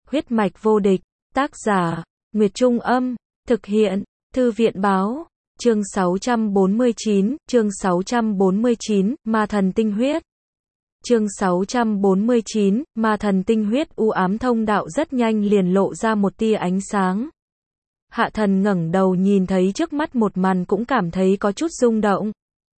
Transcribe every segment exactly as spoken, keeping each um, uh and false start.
Huyết mạch vô địch, tác giả, Nguyệt Trung Âm, thực hiện, Thư viện Báo, chương sáu trăm bốn mươi chín, chương sáu trăm bốn mươi chín, Ma thần tinh huyết. Chương sáu trăm bốn mươi chín, Ma thần tinh huyết. U ám thông đạo rất nhanh liền lộ ra một tia ánh sáng. Hạ thần ngẩng đầu nhìn thấy trước mắt một màn cũng cảm thấy có chút rung động.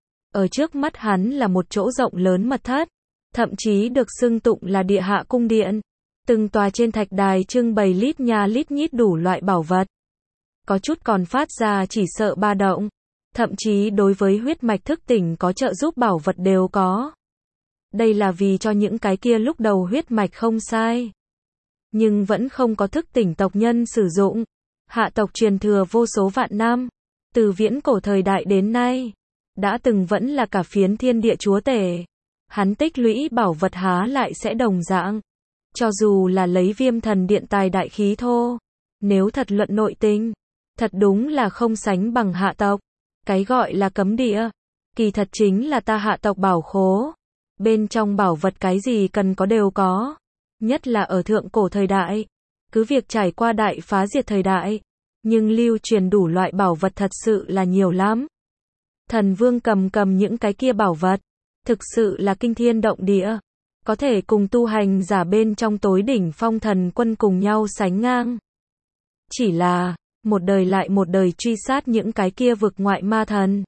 Ở trước mắt hắn là một chỗ rộng lớn mật thất, thậm chí được xưng tụng là địa hạ cung điện. Từng tòa trên thạch đài trưng bày lít nha lít nhít đủ loại bảo vật. Có chút còn phát ra chỉ sợ ba động. Thậm chí đối với huyết mạch thức tỉnh có trợ giúp bảo vật đều có. Đây là vì cho những cái kia lúc đầu huyết mạch không sai, nhưng vẫn không có thức tỉnh tộc nhân sử dụng. Hạ tộc truyền thừa vô số vạn năm, từ viễn cổ thời đại đến nay, đã từng vẫn là cả phiến thiên địa chúa tể. Hắn tích lũy bảo vật há lại sẽ đồng dạng. Cho dù là lấy Viêm thần điện tài đại khí thô, nếu thật luận nội tình, thật đúng là không sánh bằng hạ tộc. Cái gọi là cấm địa, kỳ thật chính là ta hạ tộc bảo khố. Bên trong bảo vật cái gì cần có đều có. Nhất là ở thượng cổ thời đại, cứ việc trải qua đại phá diệt thời đại, nhưng lưu truyền đủ loại bảo vật thật sự là nhiều lắm. Thần vương cầm cầm những cái kia bảo vật, thực sự là kinh thiên động địa. Có thể cùng tu hành giả bên trong tối đỉnh phong thần quân cùng nhau sánh ngang. Chỉ là, một đời lại một đời truy sát những cái kia vực ngoại ma thần.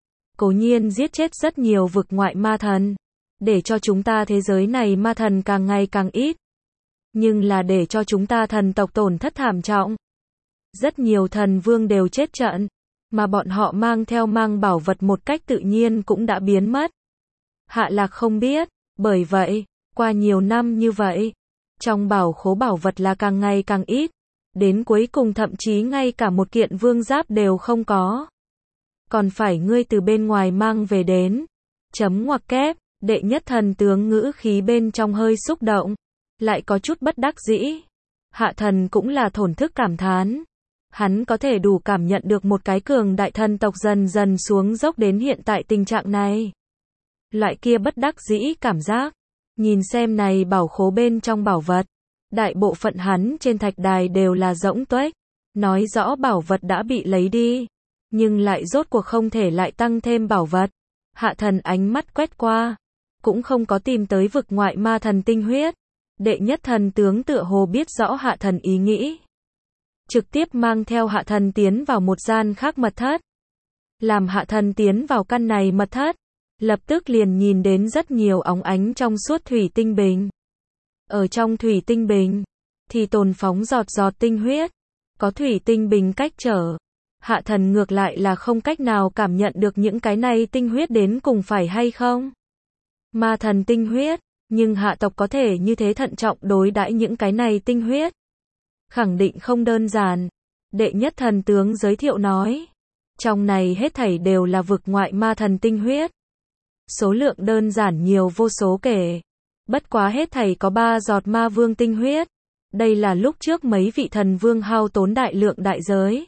Cố nhiên giết chết rất nhiều vực ngoại ma thần, để cho chúng ta thế giới này ma thần càng ngày càng ít. Nhưng là để cho chúng ta thần tộc tổn thất thảm trọng. Rất nhiều thần vương đều chết trận, mà bọn họ mang theo mang bảo vật một cách tự nhiên cũng đã biến mất. Hạ Lạc không biết, bởi vậy, qua nhiều năm như vậy, trong bảo khố bảo vật là càng ngày càng ít, đến cuối cùng thậm chí ngay cả một kiện vương giáp đều không có. Còn phải ngươi từ bên ngoài mang về đến. Chấm ngoặc kép, đệ nhất thần tướng ngữ khí bên trong hơi xúc động, lại có chút bất đắc dĩ. Hạ thần cũng là thổn thức cảm thán. Hắn có thể đủ cảm nhận được một cái cường đại thần tộc dần dần xuống dốc đến hiện tại tình trạng này. Loại kia bất đắc dĩ cảm giác. Nhìn xem này bảo khố bên trong bảo vật, đại bộ phận hắn trên thạch đài đều là rỗng tuếch, nói rõ bảo vật đã bị lấy đi, nhưng lại rốt cuộc không thể lại tăng thêm bảo vật. Hạ thần ánh mắt quét qua, cũng không có tìm tới vực ngoại ma thần tinh huyết. Đệ nhất thần tướng tựa hồ biết rõ hạ thần ý nghĩ, trực tiếp mang theo hạ thần tiến vào một gian khác mật thất. Làm hạ thần tiến vào căn này mật thất, lập tức liền nhìn đến rất nhiều óng ánh trong suốt thủy tinh bình. Ở trong thủy tinh bình, thì tồn phóng giọt giọt tinh huyết. Có thủy tinh bình cách trở, hạ thần ngược lại là không cách nào cảm nhận được những cái này tinh huyết đến cùng phải hay không. Ma thần tinh huyết, nhưng hạ tộc có thể như thế thận trọng đối đãi những cái này tinh huyết. Khẳng định không đơn giản. Đệ nhất thần tướng giới thiệu nói, trong này hết thảy đều là vực ngoại ma thần tinh huyết. Số lượng đơn giản nhiều vô số kể. Bất quá hết thảy có ba giọt ma vương tinh huyết. Đây là lúc trước mấy vị thần vương hao tốn đại lượng đại giới,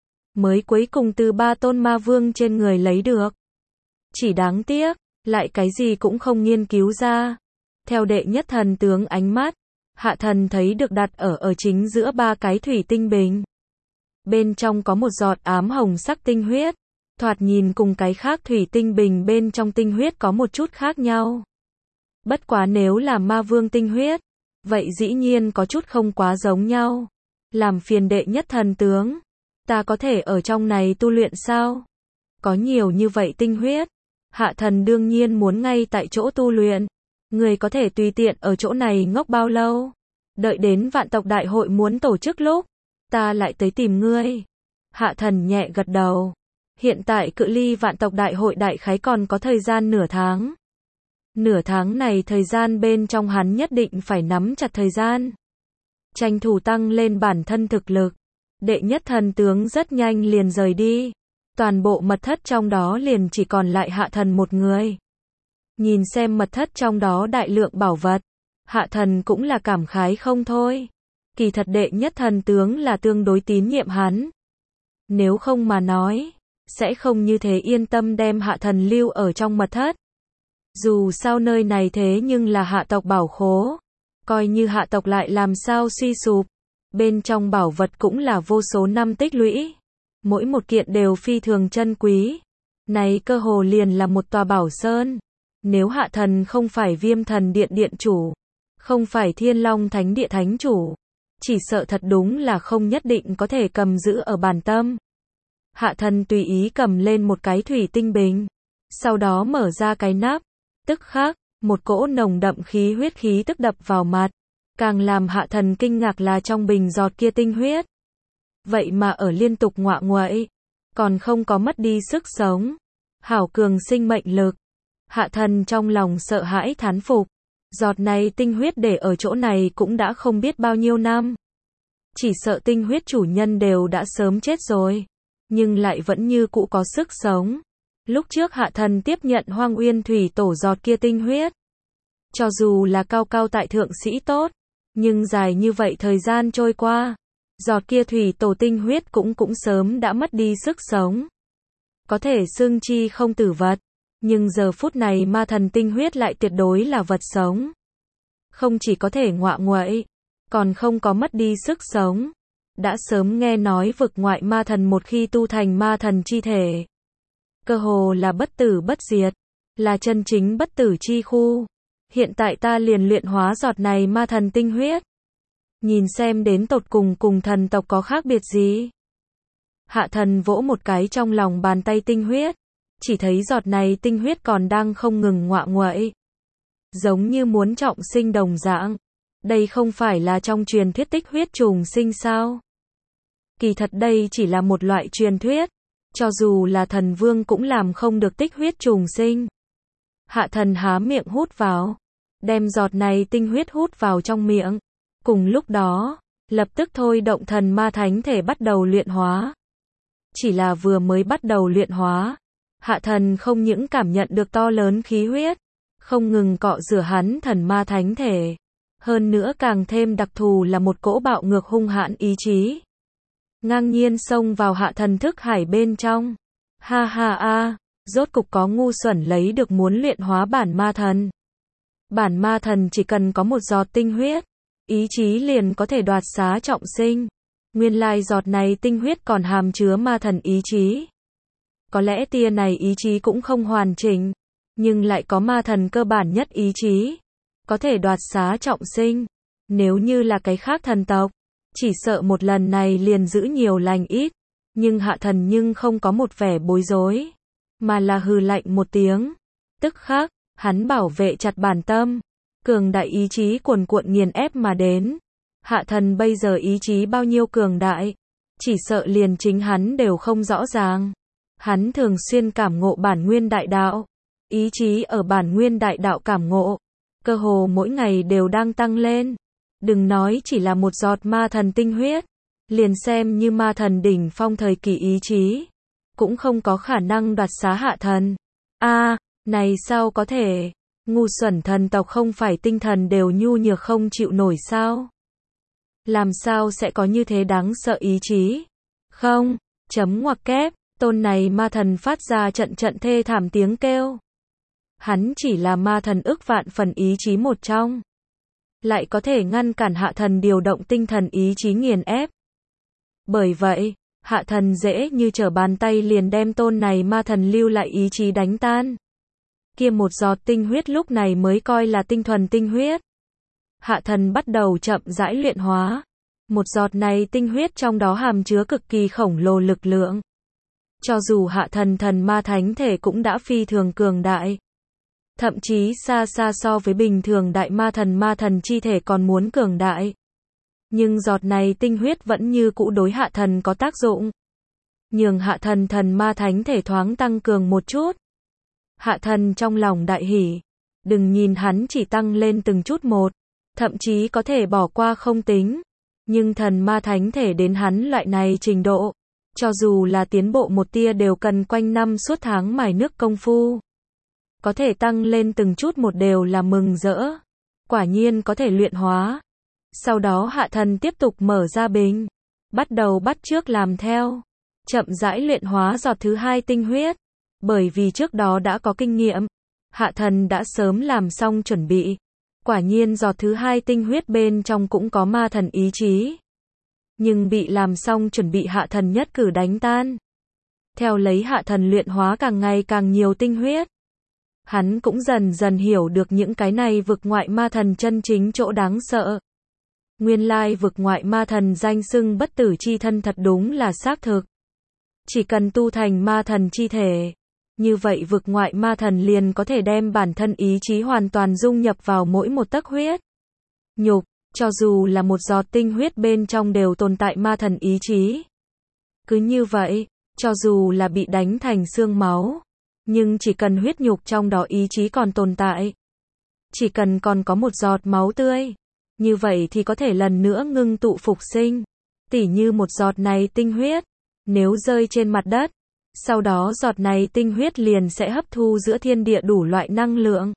mới cuối cùng từ ba tôn ma vương trên người lấy được. Chỉ đáng tiếc, lại cái gì cũng không nghiên cứu ra. Theo đệ nhất thần tướng ánh mắt, hạ thần thấy được đặt ở ở chính giữa ba cái thủy tinh bình. Bên trong có một giọt ám hồng sắc tinh huyết. Thoạt nhìn cùng cái khác thủy tinh bình bên trong tinh huyết có một chút khác nhau. Bất quá nếu là ma vương tinh huyết, vậy dĩ nhiên có chút không quá giống nhau. Làm phiền đệ nhất thần tướng, ta có thể ở trong này tu luyện sao? Có nhiều như vậy tinh huyết, hạ thần đương nhiên muốn ngay tại chỗ tu luyện. Người có thể tùy tiện ở chỗ này ngốc bao lâu? Đợi đến vạn tộc đại hội muốn tổ chức lúc, ta lại tới tìm ngươi. Hạ thần nhẹ gật đầu. Hiện tại cự ly vạn tộc đại hội đại khái còn có thời gian nửa tháng. Nửa tháng này thời gian bên trong hắn nhất định phải nắm chặt thời gian, tranh thủ tăng lên bản thân thực lực. Đệ nhất thần tướng rất nhanh liền rời đi. Toàn bộ mật thất trong đó liền chỉ còn lại hạ thần một người. Nhìn xem mật thất trong đó đại lượng bảo vật, hạ thần cũng là cảm khái không thôi. Kỳ thật đệ nhất thần tướng là tương đối tín nhiệm hắn. Nếu không mà nói, sẽ không như thế yên tâm đem hạ thần lưu ở trong mật thất. Dù sao nơi này thế nhưng là hạ tộc bảo khố. coi như hạ tộc lại làm sao suy sụp. Bên trong bảo vật cũng là vô số năm tích lũy. Mỗi một kiện đều phi thường chân quý. Này cơ hồ liền là một tòa bảo sơn. Nếu hạ thần không phải Viêm Thần Điện điện chủ, không phải Thiên Long Thánh Địa thánh chủ, chỉ sợ thật đúng là không nhất định có thể cầm giữ ở bản tâm. Hạ thần tùy ý cầm lên một cái thủy tinh bình, sau đó mở ra cái nắp, tức khắc, một cỗ nồng đậm khí huyết khí tức đập vào mặt, càng làm hạ thần kinh ngạc là trong bình giọt kia tinh huyết. Vậy mà ở liên tục ngọa nguậy, còn không có mất đi sức sống. Hảo cường sinh mệnh lực. Hạ thần trong lòng sợ hãi thán phục. Giọt này tinh huyết để ở chỗ này cũng đã không biết bao nhiêu năm. Chỉ sợ tinh huyết chủ nhân đều đã sớm chết rồi, nhưng lại vẫn như cũ có sức sống. Lúc trước hạ thần tiếp nhận Hoang Uyên Thủy Tổ giọt kia tinh huyết. Cho dù là cao cao tại thượng sĩ tốt, nhưng dài như vậy thời gian trôi qua, giọt kia Thủy Tổ tinh huyết cũng cũng sớm đã mất đi sức sống. Có thể xưng chi không tử vật, nhưng giờ phút này ma thần tinh huyết lại tuyệt đối là vật sống. Không chỉ có thể ngọa nguậy, còn không có mất đi sức sống. Đã sớm nghe nói vực ngoại ma thần một khi tu thành ma thần chi thể, cơ hồ là bất tử bất diệt, là chân chính bất tử chi khu. Hiện tại ta liền luyện hóa giọt này ma thần tinh huyết, nhìn xem đến tột cùng cùng thần tộc có khác biệt gì. Hạ thần vỗ một cái trong lòng bàn tay tinh huyết, chỉ thấy giọt này tinh huyết còn đang không ngừng ngọa nguậy, giống như muốn trọng sinh đồng dạng. Đây không phải là trong truyền thuyết tích huyết trùng sinh sao? Kỳ thật đây chỉ là một loại truyền thuyết, cho dù là thần vương cũng làm không được tích huyết trùng sinh. Hạ thần há miệng hút vào, đem giọt này tinh huyết hút vào trong miệng. Cùng lúc đó, lập tức thôi động thần ma thánh thể bắt đầu luyện hóa. Chỉ là vừa mới bắt đầu luyện hóa, hạ thần không những cảm nhận được to lớn khí huyết, không ngừng cọ rửa hắn thần ma thánh thể. Hơn nữa càng thêm đặc thù là một cỗ bạo ngược hung hãn ý chí. Ngang nhiên xông vào hạ thần thức hải bên trong. Ha ha a, rốt cục có ngu xuẩn lấy được muốn luyện hóa bản ma thần. Bản ma thần chỉ cần có một giọt tinh huyết, ý chí liền có thể đoạt xá trọng sinh. Nguyên lai giọt này tinh huyết còn hàm chứa ma thần ý chí. Có lẽ tia này ý chí cũng không hoàn chỉnh, nhưng lại có ma thần cơ bản nhất ý chí, có thể đoạt xá trọng sinh. Nếu như là cái khác thần tộc, chỉ sợ một lần này liền giữ nhiều lành ít. Nhưng hạ thần nhưng không có một vẻ bối rối, mà là hừ lạnh một tiếng. Tức khắc, hắn bảo vệ chặt bản tâm, cường đại ý chí cuồn cuộn nghiền ép mà đến. Hạ thần bây giờ ý chí bao nhiêu cường đại, chỉ sợ liền chính hắn đều không rõ ràng. Hắn thường xuyên cảm ngộ bản nguyên đại đạo, ý chí ở bản nguyên đại đạo cảm ngộ, cơ hồ mỗi ngày đều đang tăng lên. Đừng nói chỉ là một giọt ma thần tinh huyết, liền xem như ma thần đỉnh phong thời kỳ ý chí, cũng không có khả năng đoạt xá hạ thần. A, à, này sao có thể? Ngu xuẩn thần tộc không phải tinh thần đều nhu nhược không chịu nổi sao? Làm sao sẽ có như thế đáng sợ ý chí? Không, chấm ngoặc kép, tôn này ma thần phát ra trận trận thê thảm tiếng kêu. Hắn chỉ là ma thần ức vạn phần ý chí một trong, lại có thể ngăn cản hạ thần điều động tinh thần ý chí nghiền ép. Bởi vậy, hạ thần dễ như trở bàn tay liền đem tôn này ma thần lưu lại ý chí đánh tan. Kia một giọt tinh huyết lúc này mới coi là tinh thuần tinh huyết. Hạ thần bắt đầu chậm rãi luyện hóa. Một giọt này tinh huyết trong đó hàm chứa cực kỳ khổng lồ lực lượng. Cho dù hạ thần thần ma thánh thể cũng đã phi thường cường đại, thậm chí xa xa so với bình thường đại ma thần ma thần chi thể còn muốn cường đại. Nhưng giọt này tinh huyết vẫn như cũ đối hạ thần có tác dụng, nhường hạ thần thần ma thánh thể thoáng tăng cường một chút. Hạ thần trong lòng đại hỉ, đừng nhìn hắn chỉ tăng lên từng chút một, thậm chí có thể bỏ qua không tính, nhưng thần ma thánh thể đến hắn loại này trình độ, cho dù là tiến bộ một tia đều cần quanh năm suốt tháng mài nước công phu. Có thể tăng lên từng chút một đều là mừng rỡ. Quả nhiên có thể luyện hóa. Sau đó hạ thần tiếp tục mở ra bình, bắt đầu bắt chước làm theo, chậm rãi luyện hóa giọt thứ hai tinh huyết. Bởi vì trước đó đã có kinh nghiệm, hạ thần đã sớm làm xong chuẩn bị. Quả nhiên giọt thứ hai tinh huyết bên trong cũng có ma thần ý chí. Nhưng bị làm xong chuẩn bị hạ thần nhất cử đánh tan. Theo lấy hạ thần luyện hóa càng ngày càng nhiều tinh huyết. Hắn cũng dần dần hiểu được những cái này vực ngoại ma thần chân chính chỗ đáng sợ. Nguyên lai vực ngoại ma thần danh xưng bất tử chi thân thật đúng là xác thực. Chỉ cần tu thành ma thần chi thể. Như vậy vực ngoại ma thần liền có thể đem bản thân ý chí hoàn toàn dung nhập vào mỗi một tấc huyết. Nhục, cho dù là một giọt tinh huyết bên trong đều tồn tại ma thần ý chí. Cứ như vậy, cho dù là bị đánh thành xương máu, nhưng chỉ cần huyết nhục trong đó ý chí còn tồn tại. Chỉ cần còn có một giọt máu tươi. Như vậy thì có thể lần nữa ngưng tụ phục sinh. Tỉ như một giọt này tinh huyết. Nếu rơi trên mặt đất. Sau đó giọt này tinh huyết liền sẽ hấp thu giữa thiên địa đủ loại năng lượng.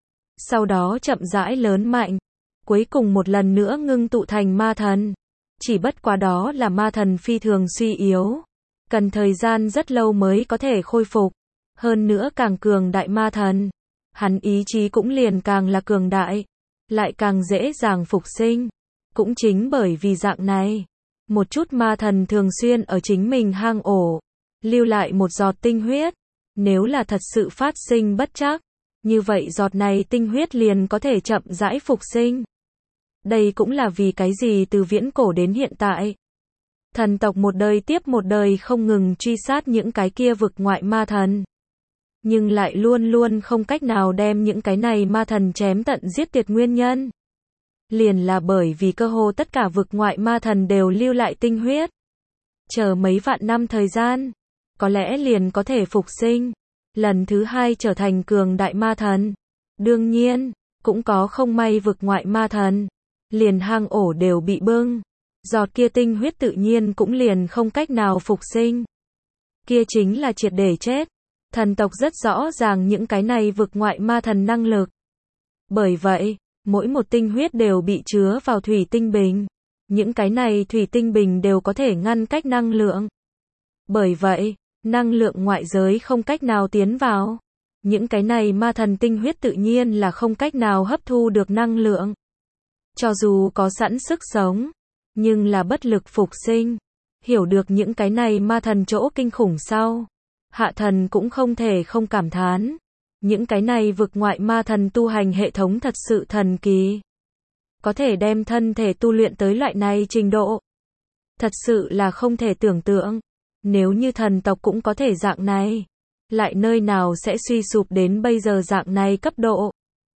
Sau đó chậm rãi lớn mạnh. Cuối cùng một lần nữa ngưng tụ thành ma thần. Chỉ bất quá đó là ma thần phi thường suy yếu. Cần thời gian rất lâu mới có thể khôi phục. Hơn nữa càng cường đại ma thần. Hắn ý chí cũng liền càng là cường đại. Lại càng dễ dàng phục sinh. Cũng chính bởi vì dạng này. Một chút ma thần thường xuyên ở chính mình hang ổ. Lưu lại một giọt tinh huyết. Nếu là thật sự phát sinh bất trắc. Như vậy giọt này tinh huyết liền có thể chậm rãi phục sinh. Đây cũng là vì cái gì từ viễn cổ đến hiện tại. Thần tộc một đời tiếp một đời không ngừng truy sát những cái kia vực ngoại ma thần. Nhưng lại luôn luôn không cách nào đem những cái này ma thần chém tận giết tuyệt nguyên nhân. Liền là bởi vì cơ hồ tất cả vực ngoại ma thần đều lưu lại tinh huyết. Chờ mấy vạn năm thời gian. Có lẽ liền có thể phục sinh. Lần thứ hai trở thành cường đại ma thần. Đương nhiên, cũng có không may vực ngoại ma thần. Liền hang ổ đều bị bưng. Giọt kia tinh huyết tự nhiên cũng liền không cách nào phục sinh. Kia chính là triệt để chết. Thần tộc rất rõ ràng những cái này vực ngoại ma thần năng lực. Bởi vậy, mỗi một tinh huyết đều bị chứa vào thủy tinh bình. Những cái này thủy tinh bình đều có thể ngăn cách năng lượng. Bởi vậy, năng lượng ngoại giới không cách nào tiến vào. Những cái này ma thần tinh huyết tự nhiên là không cách nào hấp thu được năng lượng. Cho dù có sẵn sức sống, nhưng là bất lực phục sinh. Hiểu được những cái này ma thần chỗ kinh khủng sau. Hạ thần cũng không thể không cảm thán. Những cái này vực ngoại ma thần tu hành hệ thống thật sự thần kỳ. Có thể đem thân thể tu luyện tới loại này trình độ. Thật sự là không thể tưởng tượng. Nếu như thần tộc cũng có thể dạng này. Lại nơi nào sẽ suy sụp đến bây giờ dạng này cấp độ.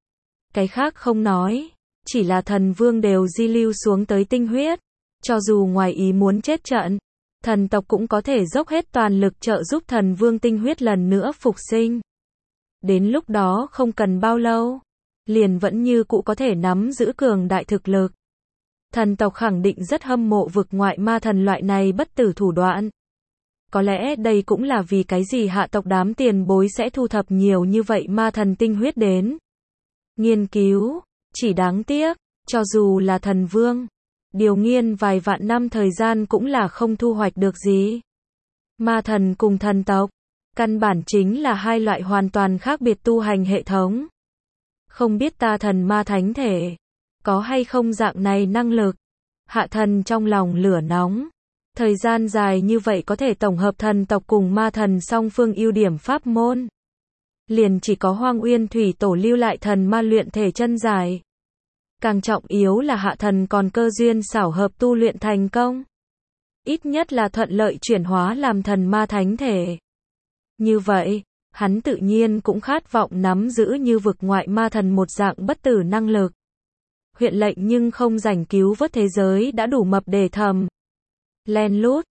Cái khác không nói. Chỉ là thần vương đều di lưu xuống tới tinh huyết. Cho dù ngoài ý muốn chết trận. Thần tộc cũng có thể dốc hết toàn lực trợ giúp thần vương tinh huyết lần nữa phục sinh. Đến lúc đó không cần bao lâu. Liền vẫn như cũ có thể nắm giữ cường đại thực lực. Thần tộc khẳng định rất hâm mộ vực ngoại ma thần loại này bất tử thủ đoạn. Có lẽ đây cũng là vì cái gì hạ tộc đám tiền bối sẽ thu thập nhiều như vậy ma thần tinh huyết đến. Nghiên cứu. Chỉ đáng tiếc. Cho dù là thần vương. Điều nghiên vài vạn năm thời gian cũng là không thu hoạch được gì. Ma thần cùng thần tộc. Căn bản chính là hai loại hoàn toàn khác biệt tu hành hệ thống. Không biết ta thần ma thánh thể. Có hay không dạng này năng lực. Hạ thần trong lòng lửa nóng. Thời gian dài như vậy có thể tổng hợp thần tộc cùng ma thần song phương ưu điểm pháp môn. Liền chỉ có Hoang Uyên Thủy Tổ lưu lại thần ma luyện thể chân dài. Càng trọng yếu là hạ thần còn cơ duyên xảo hợp tu luyện thành công. Ít nhất là thuận lợi chuyển hóa làm thần ma thánh thể. Như vậy, hắn tự nhiên cũng khát vọng nắm giữ như vực ngoại ma thần một dạng bất tử năng lực. Huyện lệnh nhưng không rảnh cứu vớt thế giới đã đủ mập để thầm. Len lút,